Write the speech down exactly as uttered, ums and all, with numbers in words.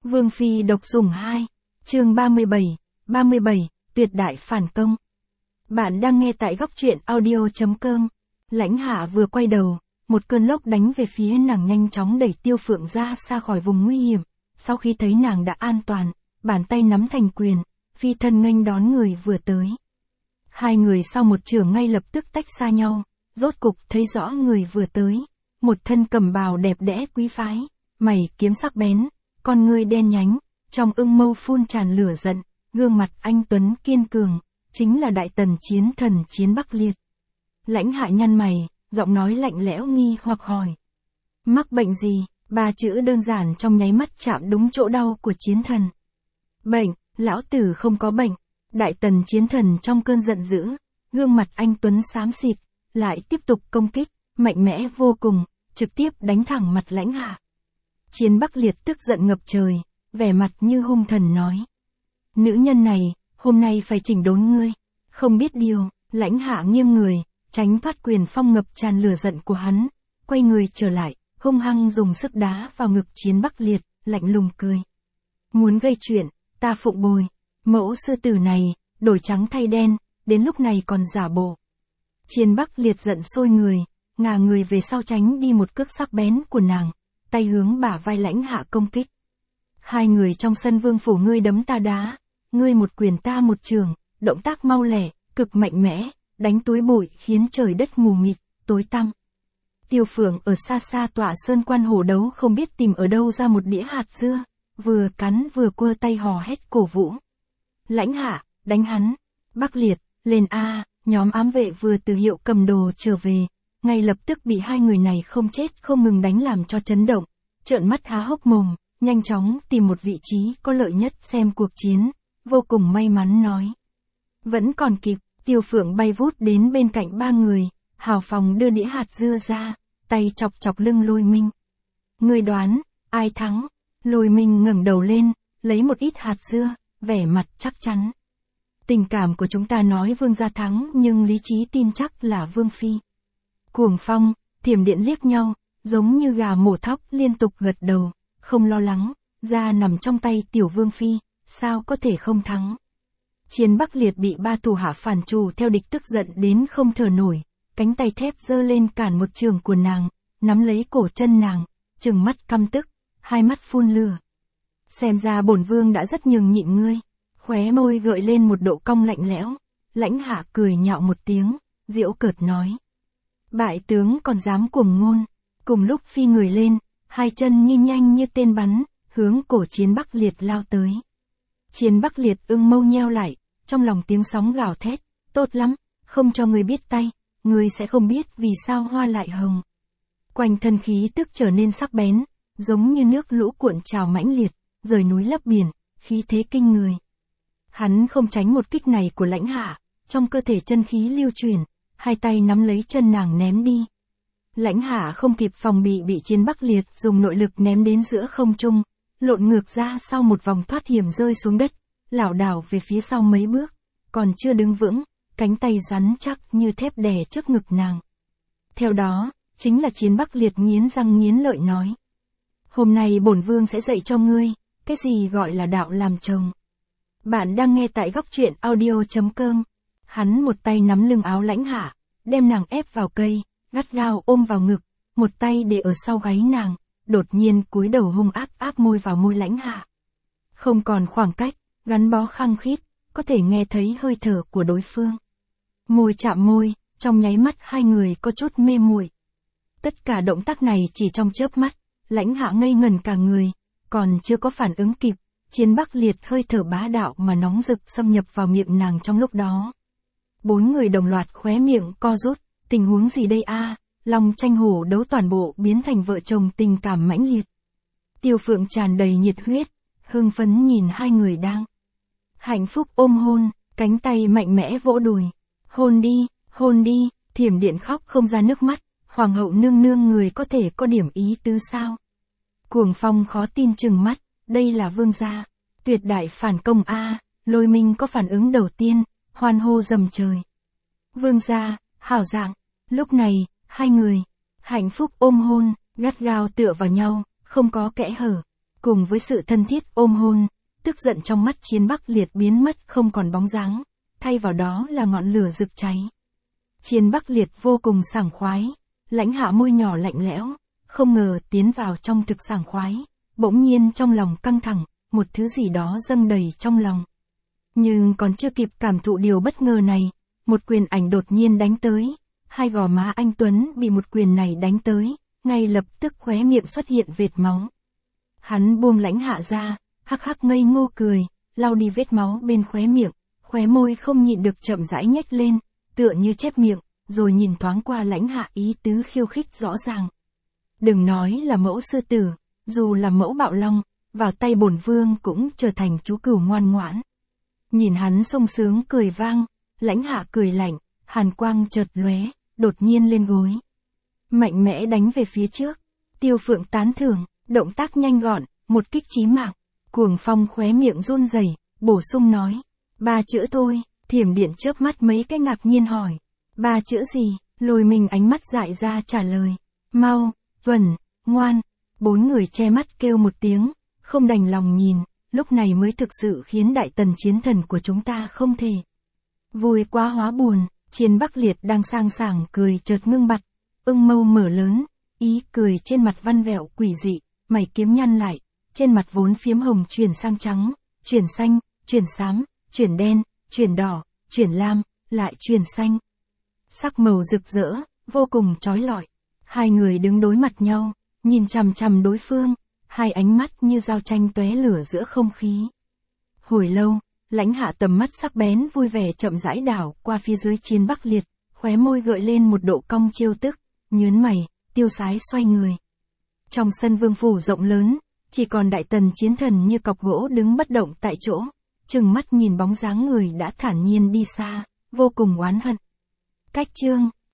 Vương Phi độc sủng hai, chương ba mươi bảy, ba mươi bảy, tuyệt đại phản công. Bạn đang nghe tại góc truyện audio chấm com. Lãnh Hạ vừa quay đầu, một cơn lốc đánh về phía nàng nhanh chóng đẩy Tiêu Phượng ra xa khỏi vùng nguy hiểm. Sau khi thấy nàng đã an toàn, bàn tay nắm thành quyền, phi thân nghênh đón người vừa tới. Hai người sau một chưởng ngay lập tức tách xa nhau, rốt cục thấy rõ người vừa tới. Một thân cẩm bào đẹp đẽ quý phái, mày kiếm sắc bén, con ngươi đen nhánh, trong ưng mâu phun tràn lửa giận, gương mặt anh tuấn kiên cường, chính là đại tần chiến thần Chiến Bắc Liệt. Lãnh Hạ nhăn mày, giọng nói lạnh lẽo nghi hoặc hỏi. Mắc bệnh gì? Ba chữ đơn giản trong nháy mắt chạm đúng chỗ đau của chiến thần. Bệnh, lão tử không có bệnh. Đại tần chiến thần trong cơn giận dữ, gương mặt anh tuấn xám xịt, lại tiếp tục công kích, mạnh mẽ vô cùng, trực tiếp đánh thẳng mặt Lãnh Hạ. Chiến Bắc Liệt tức giận ngập trời, vẻ mặt như hung thần nói. Nữ nhân này, hôm nay phải chỉnh đốn ngươi. Không biết điều, Lãnh Hạ nghiêng người, tránh thoát quyền phong ngập tràn lửa giận của hắn, quay người trở lại, hung hăng dùng sức đá vào ngực Chiến Bắc Liệt, lạnh lùng cười. Muốn gây chuyện, ta phụng bồi. Mẫu sư tử này, đổi trắng thay đen, đến lúc này còn giả bộ. Chiến Bắc Liệt giận sôi người, ngả người về sau tránh đi một cước sắc bén của nàng, tay hướng bả vai Lãnh Hạ công kích. Hai người trong sân vương phủ, ngươi đấm ta đá, ngươi một quyền ta một chưởng, động tác mau lẻ, cực mạnh mẽ, đánh túi bụi khiến trời đất mù mịt, tối tăm. Tiêu Phượng ở xa xa tọa sơn quan hổ đấu không biết tìm ở đâu ra một đĩa hạt dưa, vừa cắn vừa quơ tay hò hét cổ vũ. Lãnh Hạ, đánh hắn. Bắc Liệt, lên a. Nhóm ám vệ vừa từ Hiệu Cầm Đồ trở về, ngay lập tức bị hai người này không chết không ngừng đánh làm cho chấn động, trợn mắt há hốc mồm, nhanh chóng tìm một vị trí có lợi nhất xem cuộc chiến, vô cùng may mắn nói. Vẫn còn kịp. Tiêu Phượng bay vút đến bên cạnh ba người, hào phóng đưa đĩa hạt dưa ra, tay chọc chọc lưng Lôi Minh. Ngươi đoán, ai thắng? Lôi Minh ngẩng đầu lên, lấy một ít hạt dưa, vẻ mặt chắc chắn. Tình cảm của chúng ta nói Vương gia thắng, nhưng lý trí tin chắc là Vương Phi. Cuồng Phong, Thiểm Điện liếc nhau, giống như gà mổ thóc liên tục gật đầu, không lo lắng, da nằm trong tay tiểu Vương Phi, sao có thể không thắng. Chiến Bắc Liệt bị ba thủ hạ phản trù theo địch tức giận đến không thở nổi, cánh tay thép giơ lên cản một trường của nàng, nắm lấy cổ chân nàng, trừng mắt căm tức, hai mắt phun lửa. Xem ra bổn vương đã rất nhường nhịn ngươi. Khóe môi gợi lên một độ cong lạnh lẽo, Lãnh Hạ cười nhạo một tiếng, giễu cợt nói. Bại tướng còn dám cuồng ngôn. Cùng lúc phi người lên, hai chân như nhanh như tên bắn, hướng cổ Chiến Bắc Liệt lao tới. Chiến Bắc Liệt ưng mâu nheo lại, trong lòng tiếng sóng gào thét, tốt lắm, không cho ngươi biết tay, ngươi sẽ không biết vì sao hoa lại hồng. Quanh thân khí tức trở nên sắc bén, giống như nước lũ cuộn trào mãnh liệt, rời núi lấp biển, khí thế kinh người. Hắn không tránh một kích này của Lãnh Hạ, trong cơ thể chân khí lưu chuyển, hai tay nắm lấy chân nàng ném đi. Lãnh Hạ không kịp phòng bị bị Chiến Bắc Liệt dùng nội lực ném đến giữa không trung, lộn ngược ra sau một vòng thoát hiểm rơi xuống đất, lảo đảo về phía sau mấy bước, còn chưa đứng vững, cánh tay rắn chắc như thép đè trước ngực nàng. Theo đó, chính là Chiến Bắc Liệt nghiến răng nghiến lợi nói. Hôm nay bổn vương sẽ dạy cho ngươi, cái gì gọi là đạo làm chồng. Bạn đang nghe tại góc truyện audio chấm com. Hắn một tay nắm lưng áo Lãnh Hạ, đem nàng ép vào cây, gắt gao ôm vào ngực, một tay để ở sau gáy nàng, đột nhiên cúi đầu hung áp áp môi vào môi Lãnh Hạ. Không còn khoảng cách, gắn bó khăng khít, có thể nghe thấy hơi thở của đối phương. Môi chạm môi, trong nháy mắt hai người có chút mê muội. Tất cả động tác này chỉ trong chớp mắt, Lãnh Hạ ngây ngẩn cả người, còn chưa có phản ứng kịp, Chiến Bắc Liệt hơi thở bá đạo mà nóng rực xâm nhập vào miệng nàng trong lúc đó. Bốn người đồng loạt khóe miệng co rút, tình huống gì đây a? Long tranh hổ đấu toàn bộ biến thành vợ chồng tình cảm mãnh liệt. Tiêu Phượng tràn đầy nhiệt huyết, hưng phấn nhìn hai người đang hạnh phúc ôm hôn, cánh tay mạnh mẽ vỗ đùi. Hôn đi, hôn đi, Thiểm Điện khóc không ra nước mắt, hoàng hậu nương nương người có thể có điểm ý tứ sao? Cuồng Phong khó tin trừng mắt, đây là vương gia, tuyệt đại phản công a. Lôi Minh có phản ứng đầu tiên, hoan hô rầm trời. Vương gia, hảo dạng. Lúc này, hai người hạnh phúc ôm hôn, gắt gao tựa vào nhau, không có kẽ hở. Cùng cùng với sự thân thiết ôm hôn, tức giận trong mắt Chiến Bắc Liệt biến mất không còn bóng dáng, thay vào đó là ngọn lửa rực cháy. Chiến Bắc Liệt vô cùng sảng khoái, Lãnh Hạ môi nhỏ lạnh lẽo, không ngờ tiến vào trong thực sảng khoái, bỗng nhiên trong lòng căng thẳng, một thứ gì đó dâng đầy trong lòng. Nhưng còn chưa kịp cảm thụ điều bất ngờ này, một quyền ảnh đột nhiên đánh tới, hai gò má anh Tuấn bị một quyền này đánh tới, ngay lập tức khóe miệng xuất hiện vệt máu. Hắn buông Lãnh Hạ ra, hắc hắc ngây ngô cười, lau đi vết máu bên khóe miệng, khóe môi không nhịn được chậm rãi nhếch lên, tựa như chép miệng, rồi nhìn thoáng qua Lãnh Hạ ý tứ khiêu khích rõ ràng. Đừng nói là mẫu sư tử, dù là mẫu bạo long, vào tay bổn vương cũng trở thành chú cừu ngoan ngoãn. Nhìn hắn sung sướng cười vang, Lãnh Hạ cười lạnh, hàn quang chợt lóe, đột nhiên lên gối. Mạnh mẽ đánh về phía trước, Tiêu Phượng tán thưởng, động tác nhanh gọn, một kích chí mạng. Cuồng Phong khóe miệng run rẩy, bổ sung nói, ba chữ thôi. Thiểm Điện chớp mắt mấy cái ngạc nhiên hỏi, ba chữ gì? Lôi Minh ánh mắt dại ra trả lời, mau, vẩn, ngoan. Bốn người che mắt kêu một tiếng, không đành lòng nhìn, lúc này mới thực sự khiến Đại Tần chiến thần của chúng ta không thể. Vui quá hóa buồn, Chiến Bắc Liệt đang sang sảng cười chợt ngưng bặt, ưng mâu mở lớn, ý cười trên mặt văn vẹo quỷ dị, mày kiếm nhăn lại, trên mặt vốn phiếm hồng chuyển sang trắng, chuyển xanh, chuyển xám, chuyển đen, chuyển đỏ, chuyển lam, lại chuyển xanh. Sắc màu rực rỡ, vô cùng chói lọi. Hai người đứng đối mặt nhau, nhìn chằm chằm đối phương, hai ánh mắt như dao tranh tóe lửa giữa không khí. Hồi lâu, Lãnh Hạ tầm mắt sắc bén vui vẻ chậm rãi đảo qua phía dưới Chiến Bắc Liệt, khóe môi gợi lên một độ cong chiêu tức, nhớn mày, tiêu sái xoay người. Trong sân vương phủ rộng lớn, chỉ còn Đại Tần chiến thần như cọc gỗ đứng bất động tại chỗ, chừng mắt nhìn bóng dáng người đã thản nhiên đi xa, vô cùng oán hận. Cách chương